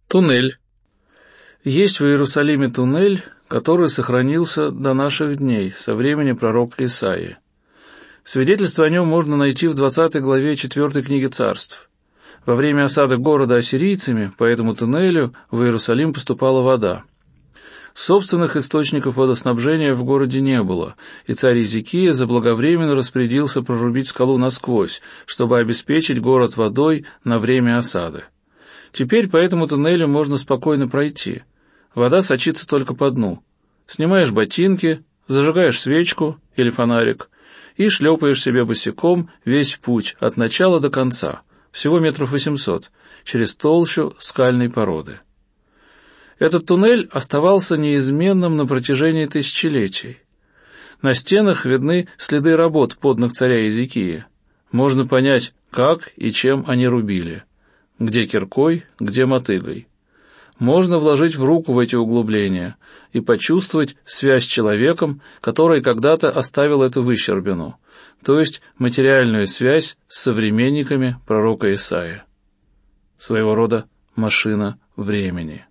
Туннель. Есть в Иерусалиме туннель, который сохранился до наших дней, со времени пророка Исаии. Свидетельство о нем можно найти в 20 главе 4 книги Царств. Во время осады города ассирийцами по этому туннелю в Иерусалим поступала вода. Собственных источников водоснабжения в городе не было, и царь Иезекия заблаговременно распорядился прорубить скалу насквозь, чтобы обеспечить город водой на время осады. Теперь по этому туннелю можно спокойно пройти. Вода сочится только по дну. Снимаешь ботинки, зажигаешь свечку или фонарик и шлепаешь себе босиком весь путь от начала до конца, всего 800 метров, через толщу скальной породы. Этот туннель оставался неизменным на протяжении тысячелетий. На стенах видны следы работ подданных царя Иезекии. Можно понять, как и чем они рубили. Где киркой, где мотыгой. Можно вложить в руку в эти углубления и почувствовать связь с человеком, который когда-то оставил эту выщербину, то есть материальную связь с современниками пророка Исаии. Своего рода машина времени.